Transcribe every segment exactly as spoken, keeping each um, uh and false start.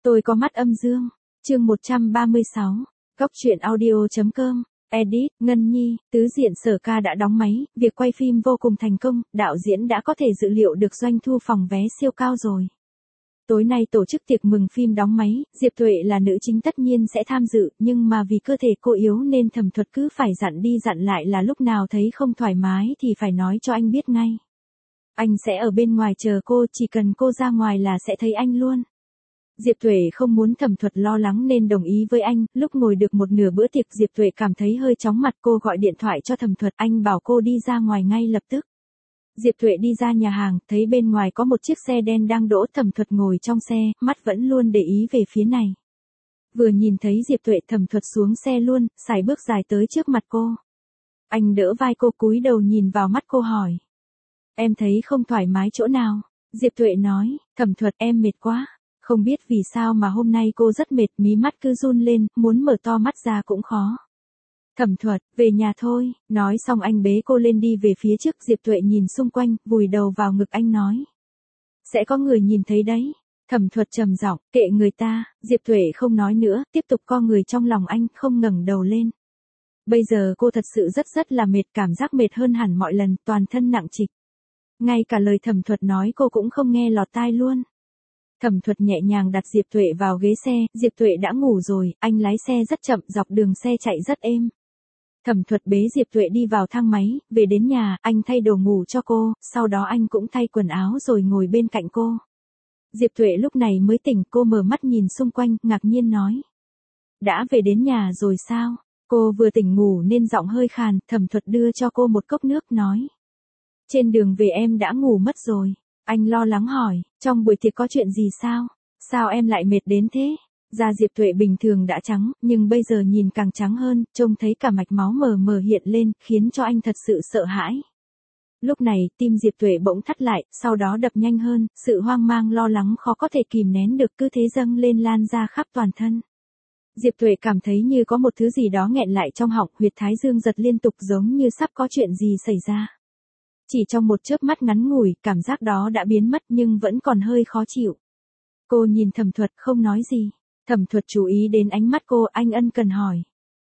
Tôi có mắt âm dương. Chương một trăm ba mươi sáu. Góc truyện audio chấm com. Edit, Ngân Nhi, tứ diện Sở Ca đã đóng máy, việc quay phim vô cùng thành công, đạo diễn đã có thể dự liệu được doanh thu phòng vé siêu cao rồi. Tối nay tổ chức tiệc mừng phim đóng máy, Diệp Tuệ là nữ chính tất nhiên sẽ tham dự, nhưng mà vì cơ thể cô yếu nên Thẩm Thuật cứ phải dặn đi dặn lại là lúc nào thấy không thoải mái thì phải nói cho anh biết ngay. Anh sẽ ở bên ngoài chờ cô, chỉ cần cô ra ngoài là sẽ thấy anh luôn. Diệp Tuệ không muốn Thẩm Thuật lo lắng nên đồng ý với anh, lúc ngồi được một nửa bữa tiệc Diệp Tuệ cảm thấy hơi chóng mặt, cô gọi điện thoại cho Thẩm Thuật, anh bảo cô đi ra ngoài ngay lập tức. Diệp Tuệ đi ra nhà hàng, thấy bên ngoài có một chiếc xe đen đang đỗ, Thẩm Thuật ngồi trong xe, mắt vẫn luôn để ý về phía này. Vừa nhìn thấy Diệp Tuệ, Thẩm Thuật xuống xe luôn, sải bước dài tới trước mặt cô. Anh đỡ vai cô, cúi đầu nhìn vào mắt cô hỏi. Em thấy không thoải mái chỗ nào? Diệp Tuệ nói, Thẩm Thuật em mệt quá. Không biết vì sao mà hôm nay cô rất mệt, mí mắt cứ run lên, muốn mở to mắt ra cũng khó. Thẩm Thuật, về nhà thôi, nói xong anh bế cô lên đi về phía trước. Diệp Tuệ nhìn xung quanh, vùi đầu vào ngực anh nói. Sẽ có người nhìn thấy đấy. Thẩm Thuật trầm giọng, kệ người ta. Diệp Tuệ không nói nữa, tiếp tục co người trong lòng anh, không ngẩng đầu lên. Bây giờ cô thật sự rất rất là mệt, cảm giác mệt hơn hẳn mọi lần, toàn thân nặng trịch. Ngay cả lời Thẩm Thuật nói cô cũng không nghe lọt tai luôn. Thẩm Thuật nhẹ nhàng đặt Diệp Tuệ vào ghế xe, Diệp Tuệ đã ngủ rồi, anh lái xe rất chậm, dọc đường xe chạy rất êm. Thẩm Thuật bế Diệp Tuệ đi vào thang máy, về đến nhà, anh thay đồ ngủ cho cô, sau đó anh cũng thay quần áo rồi ngồi bên cạnh cô. Diệp Tuệ lúc này mới tỉnh, cô mở mắt nhìn xung quanh, ngạc nhiên nói. Đã về đến nhà rồi sao? Cô vừa tỉnh ngủ nên giọng hơi khàn, Thẩm Thuật đưa cho cô một cốc nước nói. Trên đường về em đã ngủ mất rồi. Anh lo lắng hỏi, trong buổi tiệc có chuyện gì sao? Sao em lại mệt đến thế? Da Diệp Tuệ bình thường đã trắng, nhưng bây giờ nhìn càng trắng hơn, trông thấy cả mạch máu mờ mờ hiện lên, khiến cho anh thật sự sợ hãi. Lúc này, tim Diệp Tuệ bỗng thắt lại, sau đó đập nhanh hơn, sự hoang mang lo lắng khó có thể kìm nén được cứ thế dâng lên lan ra khắp toàn thân. Diệp Tuệ cảm thấy như có một thứ gì đó nghẹn lại trong họng, huyệt thái dương giật liên tục giống như sắp có chuyện gì xảy ra. Chỉ trong một chớp mắt ngắn ngủi, cảm giác đó đã biến mất nhưng vẫn còn hơi khó chịu. Cô nhìn Thẩm Thuật không nói gì. Thẩm Thuật chú ý đến ánh mắt cô, anh ân cần hỏi.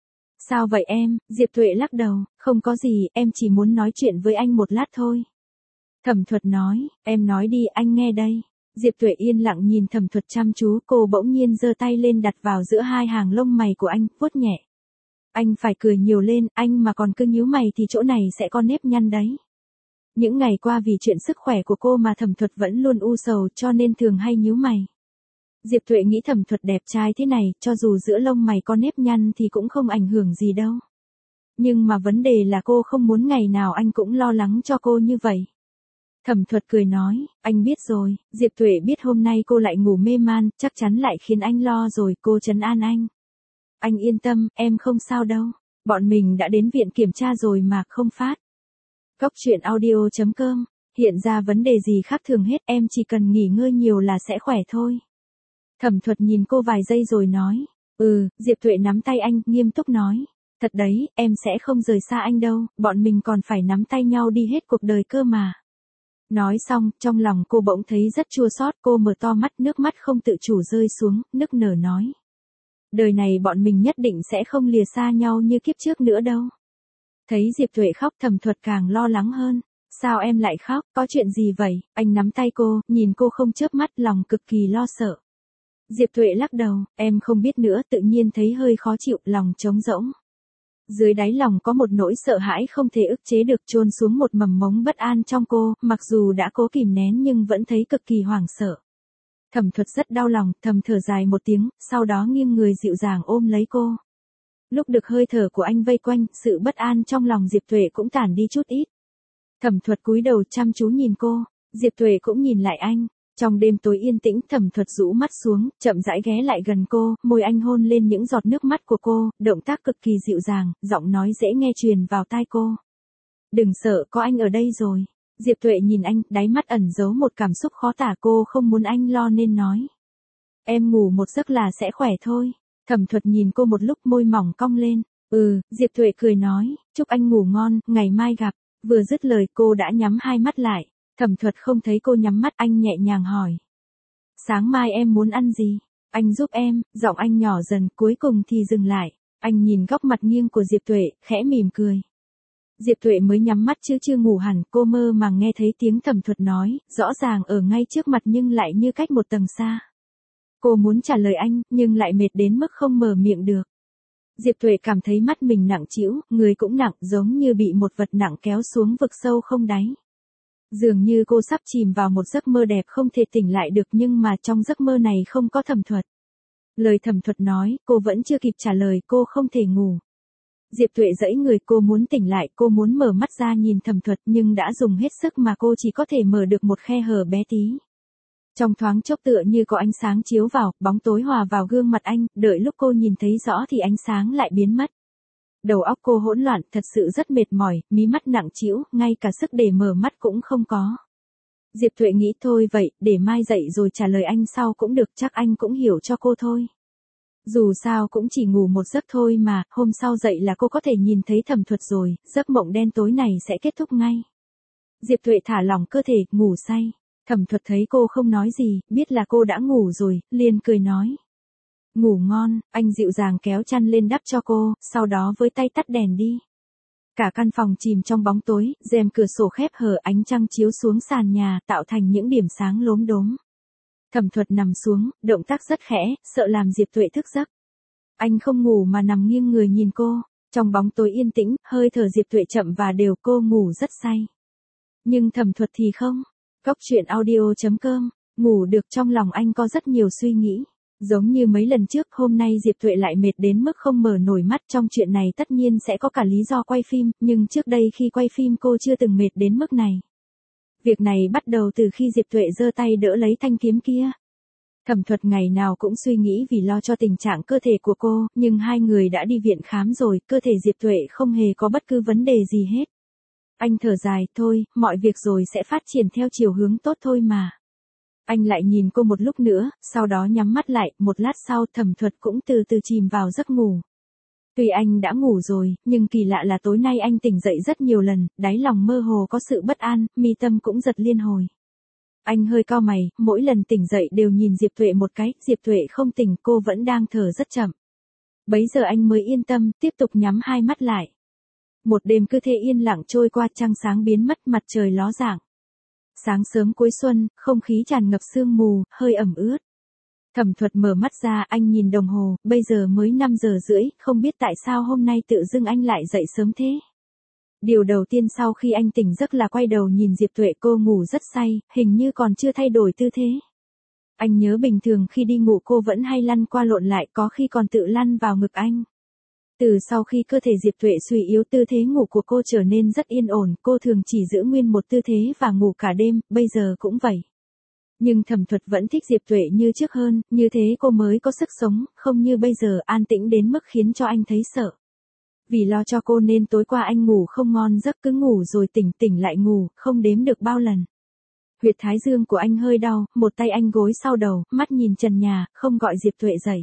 Sao vậy em? Diệp Tuệ lắc đầu, không có gì, em chỉ muốn nói chuyện với anh một lát thôi. Thẩm Thuật nói, em nói đi, anh nghe đây. Diệp Tuệ yên lặng nhìn Thẩm Thuật chăm chú, cô bỗng nhiên giơ tay lên đặt vào giữa hai hàng lông mày của anh, vuốt nhẹ. Anh phải cười nhiều lên, anh mà còn cứ nhíu mày thì chỗ này sẽ có nếp nhăn đấy. Những ngày qua vì chuyện sức khỏe của cô mà Thẩm Thuật vẫn luôn u sầu cho nên thường hay nhíu mày. Diệp Tuệ nghĩ Thẩm Thuật đẹp trai thế này, cho dù giữa lông mày có nếp nhăn thì cũng không ảnh hưởng gì đâu. Nhưng mà vấn đề là cô không muốn ngày nào anh cũng lo lắng cho cô như vậy. Thẩm Thuật cười nói, anh biết rồi. Diệp Tuệ biết hôm nay cô lại ngủ mê man, chắc chắn lại khiến anh lo rồi, cô trấn an anh. Anh yên tâm, em không sao đâu. Bọn mình đã đến viện kiểm tra rồi mà, không phát. Góc truyện audio chấm com. Hiện ra vấn đề gì khác thường hết, em chỉ cần nghỉ ngơi nhiều là sẽ khỏe thôi. Thẩm Thuật nhìn cô vài giây rồi nói. Ừ, Diệp Tuệ nắm tay anh, nghiêm túc nói. Thật đấy, em sẽ không rời xa anh đâu, bọn mình còn phải nắm tay nhau đi hết cuộc đời cơ mà. Nói xong, trong lòng cô bỗng thấy rất chua xót, cô mở to mắt, nước mắt không tự chủ rơi xuống, nức nở nói. Đời này bọn mình nhất định sẽ không lìa xa nhau như kiếp trước nữa đâu. Thấy Diệp Tuệ khóc, Thẩm Thuật càng lo lắng hơn. Sao em lại khóc, có chuyện gì vậy? Anh nắm tay cô, nhìn cô không chớp mắt, lòng cực kỳ lo sợ. Diệp Tuệ lắc đầu, em không biết nữa, tự nhiên thấy hơi khó chịu, lòng trống rỗng. Dưới đáy lòng có một nỗi sợ hãi không thể ức chế được chôn xuống một mầm mống bất an trong cô, mặc dù đã cố kìm nén nhưng vẫn thấy cực kỳ hoảng sợ. Thẩm Thuật rất đau lòng, thầm thở dài một tiếng, sau đó nghiêng người dịu dàng ôm lấy cô. Lúc được hơi thở của anh vây quanh, sự bất an trong lòng Diệp Tuệ cũng tản đi chút ít. Thẩm Thuật cúi đầu chăm chú nhìn cô, Diệp Tuệ cũng nhìn lại anh. Trong đêm tối yên tĩnh, Thẩm Thuật rũ mắt xuống, chậm rãi ghé lại gần cô, môi anh hôn lên những giọt nước mắt của cô, động tác cực kỳ dịu dàng, giọng nói dễ nghe truyền vào tai cô. Đừng sợ, có anh ở đây rồi. Diệp Tuệ nhìn anh, đáy mắt ẩn giấu một cảm xúc khó tả, cô không muốn anh lo nên nói. Em ngủ một giấc là sẽ khỏe thôi. Thẩm Thuật nhìn cô một lúc, môi mỏng cong lên. Ừ, Diệp Tuệ cười nói, chúc anh ngủ ngon, ngày mai gặp. Vừa dứt lời cô đã nhắm hai mắt lại. Thẩm Thuật không thấy cô nhắm mắt, anh nhẹ nhàng hỏi. Sáng mai em muốn ăn gì? Anh giúp em, giọng anh nhỏ dần, cuối cùng thì dừng lại. Anh nhìn góc mặt nghiêng của Diệp Tuệ, khẽ mỉm cười. Diệp Tuệ mới nhắm mắt chứ chưa ngủ hẳn, cô mơ màng nghe thấy tiếng Thẩm Thuật nói, rõ ràng ở ngay trước mặt nhưng lại như cách một tầng xa. Cô muốn trả lời anh, nhưng lại mệt đến mức không mở miệng được. Diệp Tuệ cảm thấy mắt mình nặng trĩu, người cũng nặng, giống như bị một vật nặng kéo xuống vực sâu không đáy. Dường như cô sắp chìm vào một giấc mơ đẹp không thể tỉnh lại được, nhưng mà trong giấc mơ này không có Thẩm Thuật. Lời Thẩm Thuật nói, cô vẫn chưa kịp trả lời, cô không thể ngủ. Diệp Tuệ giãy người, cô muốn tỉnh lại, cô muốn mở mắt ra nhìn Thẩm Thuật nhưng đã dùng hết sức mà cô chỉ có thể mở được một khe hở bé tí. Trong thoáng chốc tựa như có ánh sáng chiếu vào, bóng tối hòa vào gương mặt anh, đợi lúc cô nhìn thấy rõ thì ánh sáng lại biến mất. Đầu óc cô hỗn loạn, thật sự rất mệt mỏi, mí mắt nặng trĩu, ngay cả sức để mở mắt cũng không có. Diệp Tuệ nghĩ thôi vậy, để mai dậy rồi trả lời anh sau cũng được, chắc anh cũng hiểu cho cô thôi. Dù sao cũng chỉ ngủ một giấc thôi mà, hôm sau dậy là cô có thể nhìn thấy Thẩm Thuật rồi, giấc mộng đen tối này sẽ kết thúc ngay. Diệp Tuệ thả lỏng cơ thể, ngủ say. Thẩm Thuật thấy cô không nói gì, biết là cô đã ngủ rồi, liền cười nói. Ngủ ngon, anh dịu dàng kéo chăn lên đắp cho cô, sau đó với tay tắt đèn đi. Cả căn phòng chìm trong bóng tối, rèm cửa sổ khép hờ, ánh trăng chiếu xuống sàn nhà, tạo thành những điểm sáng lốm đốm. Thẩm Thuật nằm xuống, động tác rất khẽ, sợ làm Diệp Tuệ thức giấc. Anh không ngủ mà nằm nghiêng người nhìn cô, trong bóng tối yên tĩnh, hơi thở Diệp Tuệ chậm và đều, cô ngủ rất say. Nhưng Thẩm Thuật thì không. Góc truyện audio chấm com, ngủ được trong lòng anh có rất nhiều suy nghĩ. Giống như mấy lần trước, hôm nay Diệp Tuệ lại mệt đến mức không mở nổi mắt, trong chuyện này tất nhiên sẽ có cả lý do quay phim, nhưng trước đây khi quay phim cô chưa từng mệt đến mức này. Việc này bắt đầu từ khi Diệp Tuệ giơ tay đỡ lấy thanh kiếm kia. Thẩm Thuật ngày nào cũng suy nghĩ vì lo cho tình trạng cơ thể của cô, nhưng hai người đã đi viện khám rồi, cơ thể Diệp Tuệ không hề có bất cứ vấn đề gì hết. Anh thở dài, thôi, mọi việc rồi sẽ phát triển theo chiều hướng tốt thôi mà. Anh lại nhìn cô một lúc nữa, sau đó nhắm mắt lại, một lát sau Thẩm Thuật cũng từ từ chìm vào giấc ngủ. Tuy anh đã ngủ rồi, nhưng kỳ lạ là tối nay anh tỉnh dậy rất nhiều lần, đáy lòng mơ hồ có sự bất an, mi tâm cũng giật liên hồi. Anh hơi cau mày, mỗi lần tỉnh dậy đều nhìn Diệp Tuệ một cái, Diệp Tuệ không tỉnh, cô vẫn đang thở rất chậm. Bấy giờ anh mới yên tâm, tiếp tục nhắm hai mắt lại. Một đêm cứ thế yên lặng trôi qua, trăng sáng biến mất, mặt trời ló dạng. Sáng sớm cuối xuân, không khí tràn ngập sương mù, hơi ẩm ướt. Thẩm Thuật mở mắt ra, anh nhìn đồng hồ, bây giờ mới năm giờ rưỡi, không biết tại sao hôm nay tự dưng anh lại dậy sớm thế. Điều đầu tiên sau khi anh tỉnh giấc là quay đầu nhìn Diệp Tuệ, cô ngủ rất say, hình như còn chưa thay đổi tư thế. Anh nhớ bình thường khi đi ngủ cô vẫn hay lăn qua lộn lại, có khi còn tự lăn vào ngực anh. Từ sau khi cơ thể Diệp Tuệ suy yếu, tư thế ngủ của cô trở nên rất yên ổn, cô thường chỉ giữ nguyên một tư thế và ngủ cả đêm, bây giờ cũng vậy. Nhưng Thẩm Thuật vẫn thích Diệp Tuệ như trước hơn, như thế cô mới có sức sống, không như bây giờ an tĩnh đến mức khiến cho anh thấy sợ. Vì lo cho cô nên tối qua anh ngủ không ngon giấc, cứ ngủ rồi tỉnh tỉnh lại ngủ, không đếm được bao lần. Huyệt thái dương của anh hơi đau, một tay anh gối sau đầu, mắt nhìn trần nhà, không gọi Diệp Tuệ dậy.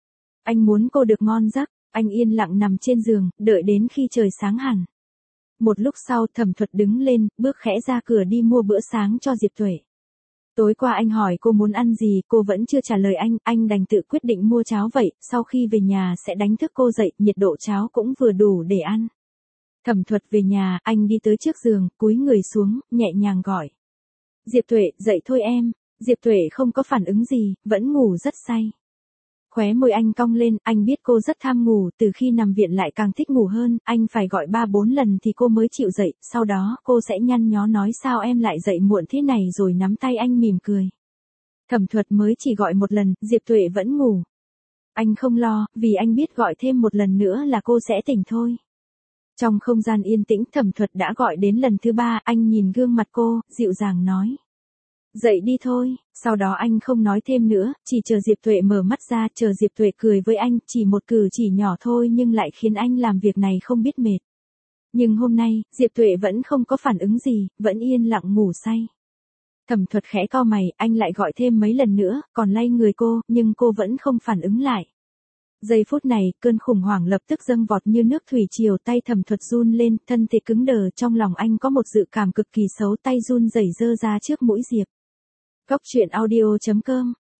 Anh muốn cô được ngon giấc, anh yên lặng nằm trên giường, đợi đến khi trời sáng hẳn. Một lúc sau Thẩm Thuật đứng lên, bước khẽ ra cửa đi mua bữa sáng cho Diệp Tuệ. Tối qua anh hỏi cô muốn ăn gì, cô vẫn chưa trả lời anh, anh đành tự quyết định mua cháo vậy, sau khi về nhà sẽ đánh thức cô dậy, nhiệt độ cháo cũng vừa đủ để ăn. Thẩm Thuật về nhà, anh đi tới trước giường, cúi người xuống, nhẹ nhàng gọi. Diệp Tuệ, dậy thôi em. Diệp Tuệ không có phản ứng gì, vẫn ngủ rất say. Khóe môi anh cong lên, anh biết cô rất tham ngủ, từ khi nằm viện lại càng thích ngủ hơn, anh phải gọi ba bốn lần thì cô mới chịu dậy, sau đó cô sẽ nhăn nhó nói sao em lại dậy muộn thế này rồi nắm tay anh mỉm cười. Thẩm Thuật mới chỉ gọi một lần, Diệp Tuệ vẫn ngủ. Anh không lo, vì anh biết gọi thêm một lần nữa là cô sẽ tỉnh thôi. Trong không gian yên tĩnh, Thẩm Thuật đã gọi đến lần thứ ba, anh nhìn gương mặt cô, dịu dàng nói. Dậy đi thôi, sau đó anh không nói thêm nữa, chỉ chờ Diệp Tuệ mở mắt ra, chờ Diệp Tuệ cười với anh, chỉ một cử chỉ nhỏ thôi nhưng lại khiến anh làm việc này không biết mệt. Nhưng hôm nay, Diệp Tuệ vẫn không có phản ứng gì, vẫn yên lặng ngủ say. Thẩm Thuật khẽ cau mày, anh lại gọi thêm mấy lần nữa, còn lay người cô, nhưng cô vẫn không phản ứng lại. Giây phút này, cơn khủng hoảng lập tức dâng vọt như nước thủy triều, tay Thẩm Thuật run lên, thân thể cứng đờ, trong lòng anh có một dự cảm cực kỳ xấu, tay run rẩy giơ ra trước mũi Diệp. Góc truyện audio chấm com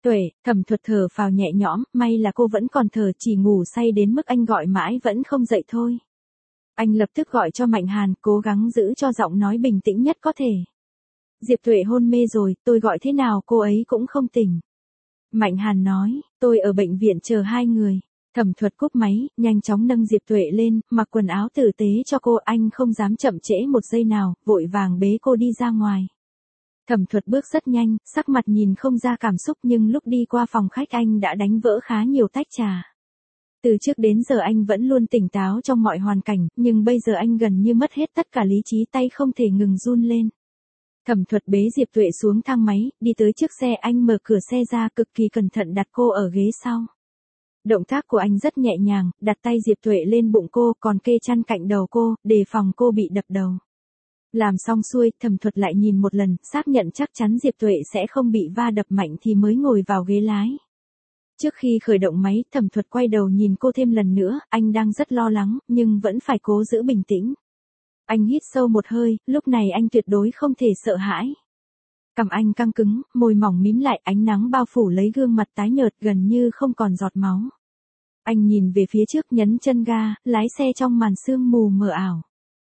Tuệ, Thẩm Thuật thở phào nhẹ nhõm, may là cô vẫn còn thở, chỉ ngủ say đến mức anh gọi mãi vẫn không dậy thôi. Anh lập tức gọi cho Mạnh Hàn, cố gắng giữ cho giọng nói bình tĩnh nhất có thể. Diệp Tuệ hôn mê rồi, tôi gọi thế nào cô ấy cũng không tỉnh. Mạnh Hàn nói, tôi ở bệnh viện chờ hai người. Thẩm Thuật cúp máy, nhanh chóng nâng Diệp Tuệ lên, mặc quần áo tử tế cho cô, anh không dám chậm trễ một giây nào, vội vàng bế cô đi ra ngoài. Thẩm Thuật bước rất nhanh, sắc mặt nhìn không ra cảm xúc nhưng lúc đi qua phòng khách anh đã đánh vỡ khá nhiều tách trà. Từ trước đến giờ anh vẫn luôn tỉnh táo trong mọi hoàn cảnh, nhưng bây giờ anh gần như mất hết tất cả lý trí, tay không thể ngừng run lên. Thẩm Thuật bế Diệp Tuệ xuống thang máy, đi tới trước xe, anh mở cửa xe ra, cực kỳ cẩn thận đặt cô ở ghế sau. Động tác của anh rất nhẹ nhàng, đặt tay Diệp Tuệ lên bụng cô, còn kê chăn cạnh đầu cô, đề phòng cô bị đập đầu. Làm xong xuôi, Thẩm Thuật lại nhìn một lần, xác nhận chắc chắn Diệp Tuệ sẽ không bị va đập mạnh thì mới ngồi vào ghế lái. Trước khi khởi động máy, Thẩm Thuật quay đầu nhìn cô thêm lần nữa, anh đang rất lo lắng, nhưng vẫn phải cố giữ bình tĩnh. Anh hít sâu một hơi, lúc này anh tuyệt đối không thể sợ hãi. Cằm anh căng cứng, môi mỏng mím lại, ánh nắng bao phủ lấy gương mặt tái nhợt gần như không còn giọt máu. Anh nhìn về phía trước, nhấn chân ga, lái xe trong màn sương mù mờ ảo.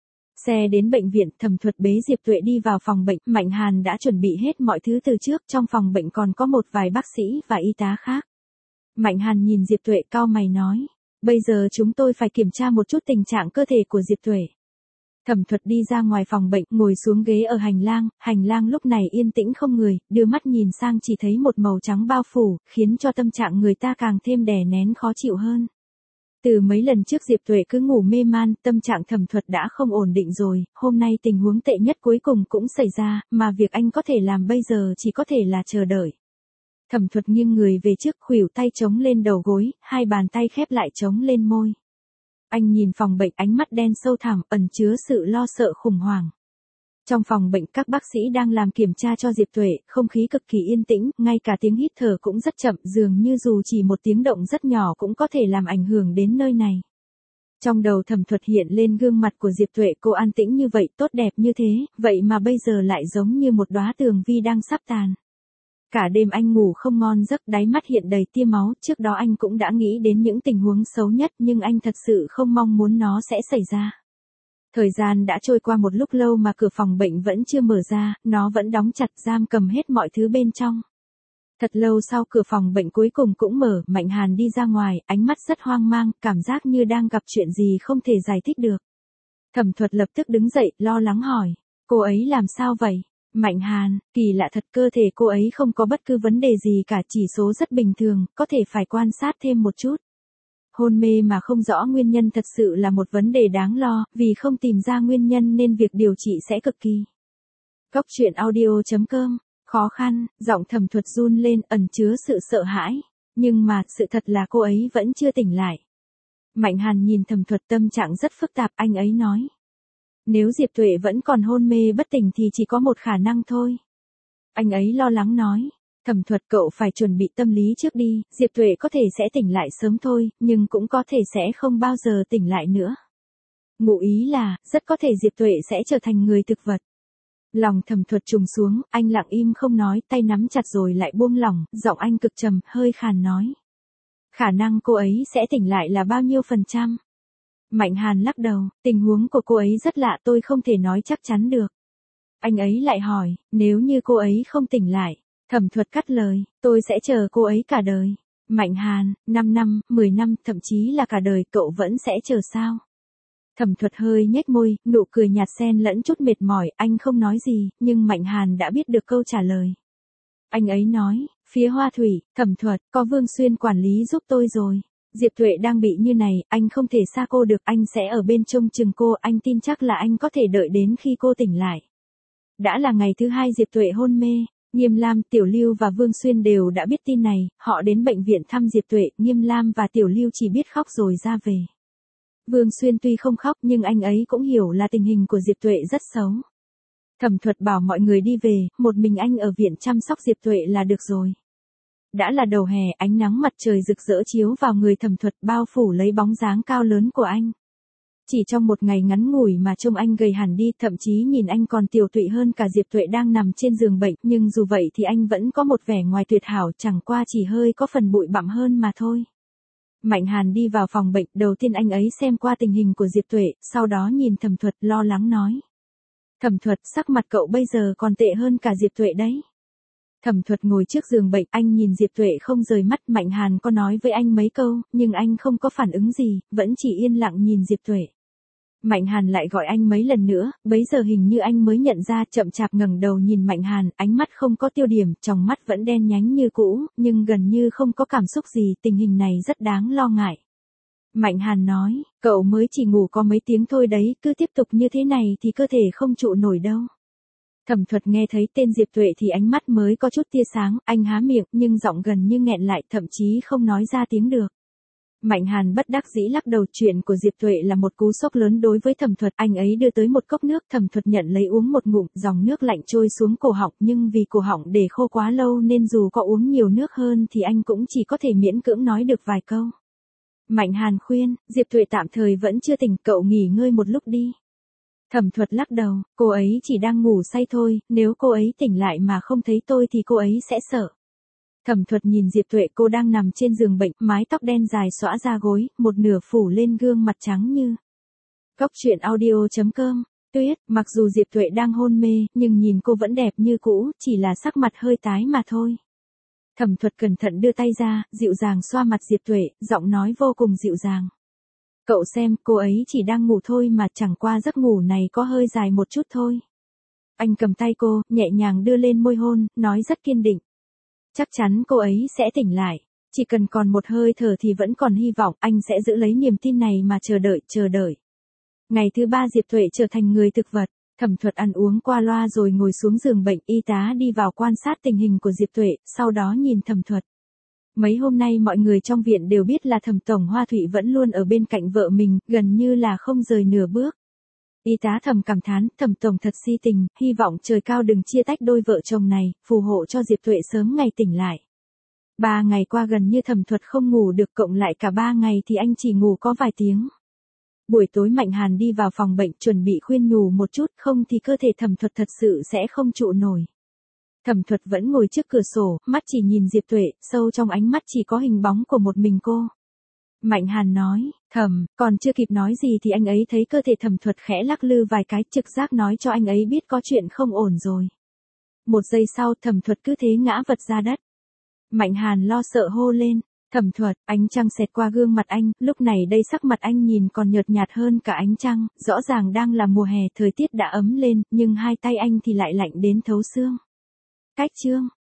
Xe đến bệnh viện, Thẩm Thuật bế Diệp Tuệ đi vào phòng bệnh, Mạnh Hàn đã chuẩn bị hết mọi thứ từ trước, trong phòng bệnh còn có một vài bác sĩ và y tá khác. Mạnh Hàn nhìn Diệp Tuệ cau mày nói, bây giờ chúng tôi phải kiểm tra một chút tình trạng cơ thể của Diệp Tuệ. Thẩm Thuật đi ra ngoài phòng bệnh, ngồi xuống ghế ở hành lang, hành lang lúc này yên tĩnh không người, đưa mắt nhìn sang chỉ thấy một màu trắng bao phủ, khiến cho tâm trạng người ta càng thêm đè nén khó chịu hơn. Từ mấy lần trước Diệp Tuệ cứ ngủ mê man, tâm trạng Thẩm Thuật đã không ổn định rồi, hôm nay tình huống tệ nhất cuối cùng cũng xảy ra, mà việc anh có thể làm bây giờ chỉ có thể là chờ đợi. Thẩm Thuật nghiêng người về trước, khuỷu tay chống lên đầu gối, hai bàn tay khép lại chống lên môi. Anh nhìn phòng bệnh, ánh mắt đen sâu thẳm, ẩn chứa sự lo sợ khủng hoảng. Trong phòng bệnh, các bác sĩ đang làm kiểm tra cho Diệp Tuệ, không khí cực kỳ yên tĩnh, ngay cả tiếng hít thở cũng rất chậm, dường như dù chỉ một tiếng động rất nhỏ cũng có thể làm ảnh hưởng đến nơi này. Trong đầu Thẩm Thuật hiện lên gương mặt của Diệp Tuệ, cô an tĩnh như vậy, tốt đẹp như thế, vậy mà bây giờ lại giống như một đóa tường vi đang sắp tàn. Cả đêm anh ngủ không ngon giấc, đáy mắt hiện đầy tia máu, trước đó anh cũng đã nghĩ đến những tình huống xấu nhất nhưng anh thật sự không mong muốn nó sẽ xảy ra. Thời gian đã trôi qua một lúc lâu mà cửa phòng bệnh vẫn chưa mở ra, nó vẫn đóng chặt, giam cầm hết mọi thứ bên trong. Thật lâu sau cửa phòng bệnh cuối cùng cũng mở, Mạnh Hàn đi ra ngoài, ánh mắt rất hoang mang, cảm giác như đang gặp chuyện gì không thể giải thích được. Thẩm Thuật lập tức đứng dậy, lo lắng hỏi, cô ấy làm sao vậy? Mạnh Hàn, kỳ lạ thật, cơ thể cô ấy không có bất cứ vấn đề gì cả, chỉ số rất bình thường, có thể phải quan sát thêm một chút. Hôn mê mà không rõ nguyên nhân thật sự là một vấn đề đáng lo, vì không tìm ra nguyên nhân nên việc điều trị sẽ cực kỳ. Góc truyện audio chấm com, khó khăn, giọng Thẩm Thuật run lên, ẩn chứa sự sợ hãi. Nhưng mà, sự thật là cô ấy vẫn chưa tỉnh lại. Mạnh Hàn nhìn Thẩm Thuật, tâm trạng rất phức tạp, anh ấy nói. Nếu Diệp Tuệ vẫn còn hôn mê bất tỉnh thì chỉ có một khả năng thôi. Anh ấy lo lắng nói. Thẩm Thuật, cậu phải chuẩn bị tâm lý trước đi, Diệp Tuệ có thể sẽ tỉnh lại sớm thôi, nhưng cũng có thể sẽ không bao giờ tỉnh lại nữa. Ngụ ý là, rất có thể Diệp Tuệ sẽ trở thành người thực vật. Lòng Thẩm Thuật trùng xuống, anh lặng im không nói, tay nắm chặt rồi lại buông lỏng, giọng anh cực trầm, hơi khàn nói. Khả năng cô ấy sẽ tỉnh lại là bao nhiêu phần trăm? Mạnh Hàn lắc đầu, tình huống của cô ấy rất lạ, tôi không thể nói chắc chắn được. Anh ấy lại hỏi, nếu như cô ấy không tỉnh lại, Thẩm Thuật cắt lời, tôi sẽ chờ cô ấy cả đời. Mạnh Hàn, năm năm, mười năm, thậm chí là cả đời, cậu vẫn sẽ chờ sao? Thẩm Thuật hơi nhếch môi, nụ cười nhạt xen lẫn chút mệt mỏi, anh không nói gì, nhưng Mạnh Hàn đã biết được câu trả lời. Anh ấy nói, phía Hoa Thủy, Thẩm Thuật, có Vương Xuyên quản lý giúp tôi rồi. Diệp Tuệ đang bị như này, anh không thể xa cô được, anh sẽ ở bên trông chừng cô, anh tin chắc là anh có thể đợi đến khi cô tỉnh lại. Đã là ngày thứ hai Diệp Tuệ hôn mê, Nghiêm Lam, Tiểu Lưu và Vương Xuyên đều đã biết tin này, họ đến bệnh viện thăm Diệp Tuệ, Nghiêm Lam và Tiểu Lưu chỉ biết khóc rồi ra về. Vương Xuyên tuy không khóc nhưng anh ấy cũng hiểu là tình hình của Diệp Tuệ rất xấu. Thẩm Thuật bảo mọi người đi về, một mình anh ở viện chăm sóc Diệp Tuệ là được rồi. Đã là đầu hè, ánh nắng mặt trời rực rỡ chiếu vào người Thẩm Thuật, bao phủ lấy bóng dáng cao lớn của anh. Chỉ trong một ngày ngắn ngủi mà trông anh gầy hẳn đi, thậm chí nhìn anh còn tiều tụy hơn cả Diệp Tuệ đang nằm trên giường bệnh, nhưng dù vậy thì anh vẫn có một vẻ ngoài tuyệt hảo, chẳng qua chỉ hơi có phần bụi bặm hơn mà thôi. Mạnh Hàn đi vào phòng bệnh, đầu tiên anh ấy xem qua tình hình của Diệp Tuệ, sau đó nhìn Thẩm Thuật lo lắng nói. Thẩm Thuật, sắc mặt cậu bây giờ còn tệ hơn cả Diệp Tuệ đấy. Thẩm Thuật ngồi trước giường bệnh, anh nhìn Diệp Tuệ không rời mắt, Mạnh Hàn có nói với anh mấy câu, nhưng anh không có phản ứng gì, vẫn chỉ yên lặng nhìn Diệp Tuệ. Mạnh Hàn lại gọi anh mấy lần nữa, bấy giờ hình như anh mới nhận ra, chậm chạp ngẩng đầu nhìn Mạnh Hàn, ánh mắt không có tiêu điểm, tròng mắt vẫn đen nhánh như cũ, nhưng gần như không có cảm xúc gì, tình hình này rất đáng lo ngại. Mạnh Hàn nói, cậu mới chỉ ngủ có mấy tiếng thôi đấy, cứ tiếp tục như thế này thì cơ thể không trụ nổi đâu. Thẩm Thuật nghe thấy tên Diệp Tuệ thì ánh mắt mới có chút tia sáng, anh há miệng nhưng giọng gần như nghẹn lại, thậm chí không nói ra tiếng được. Mạnh Hàn bất đắc dĩ lắc đầu, chuyện của Diệp Tuệ là một cú sốc lớn đối với Thẩm Thuật, anh ấy đưa tới một cốc nước, Thẩm Thuật nhận lấy uống một ngụm, dòng nước lạnh trôi xuống cổ họng, nhưng vì cổ họng để khô quá lâu nên dù có uống nhiều nước hơn thì anh cũng chỉ có thể miễn cưỡng nói được vài câu. Mạnh Hàn khuyên, Diệp Tuệ tạm thời vẫn chưa tỉnh, cậu nghỉ ngơi một lúc đi. Thẩm Thuật lắc đầu, cô ấy chỉ đang ngủ say thôi, nếu cô ấy tỉnh lại mà không thấy tôi thì cô ấy sẽ sợ. Thẩm Thuật nhìn Diệp Tuệ, cô đang nằm trên giường bệnh, mái tóc đen dài xõa ra gối, một nửa phủ lên gương mặt trắng như. Cóc truyện audio chấm com. Tuyết, mặc dù Diệp Tuệ đang hôn mê, nhưng nhìn cô vẫn đẹp như cũ, chỉ là sắc mặt hơi tái mà thôi. Thẩm Thuật cẩn thận đưa tay ra, dịu dàng xoa mặt Diệp Tuệ, giọng nói vô cùng dịu dàng. Cậu xem, cô ấy chỉ đang ngủ thôi mà, chẳng qua giấc ngủ này có hơi dài một chút thôi. Anh cầm tay cô, nhẹ nhàng đưa lên môi hôn, nói rất kiên định. Chắc chắn cô ấy sẽ tỉnh lại. Chỉ cần còn một hơi thở thì vẫn còn hy vọng, anh sẽ giữ lấy niềm tin này mà chờ đợi, chờ đợi. Ngày thứ ba Diệp Tuệ trở thành người thực vật. Thẩm Thuật ăn uống qua loa rồi ngồi xuống giường bệnh, y tá đi vào quan sát tình hình của Diệp Tuệ, sau đó nhìn Thẩm Thuật. Mấy hôm nay mọi người trong viện đều biết là Thẩm Tổng Hoa Thụy vẫn luôn ở bên cạnh vợ mình, gần như là không rời nửa bước. Y tá thầm cảm thán, Thẩm Tổng thật si tình, hy vọng trời cao đừng chia tách đôi vợ chồng này, phù hộ cho Diệp Tuệ sớm ngày tỉnh lại. Ba ngày qua gần như Thẩm Thuật không ngủ được, cộng lại cả ba ngày thì anh chỉ ngủ có vài tiếng. Buổi tối Mạnh Hàn đi vào phòng bệnh chuẩn bị khuyên nhủ một chút, không thì cơ thể Thẩm Thuật thật sự sẽ không trụ nổi. Thẩm Thuật vẫn ngồi trước cửa sổ, mắt chỉ nhìn Diệp Tuệ, sâu trong ánh mắt chỉ có hình bóng của một mình cô. Mạnh Hàn nói, Thẩm, còn chưa kịp nói gì thì anh ấy thấy cơ thể Thẩm Thuật khẽ lắc lư vài cái, trực giác nói cho anh ấy biết có chuyện không ổn rồi. Một giây sau Thẩm Thuật cứ thế ngã vật ra đất. Mạnh Hàn lo sợ hô lên, Thẩm Thuật, ánh trăng xẹt qua gương mặt anh, lúc này đây sắc mặt anh nhìn còn nhợt nhạt hơn cả ánh trăng, rõ ràng đang là mùa hè, thời tiết đã ấm lên, nhưng hai tay anh thì lại lạnh đến thấu xương. Cách chương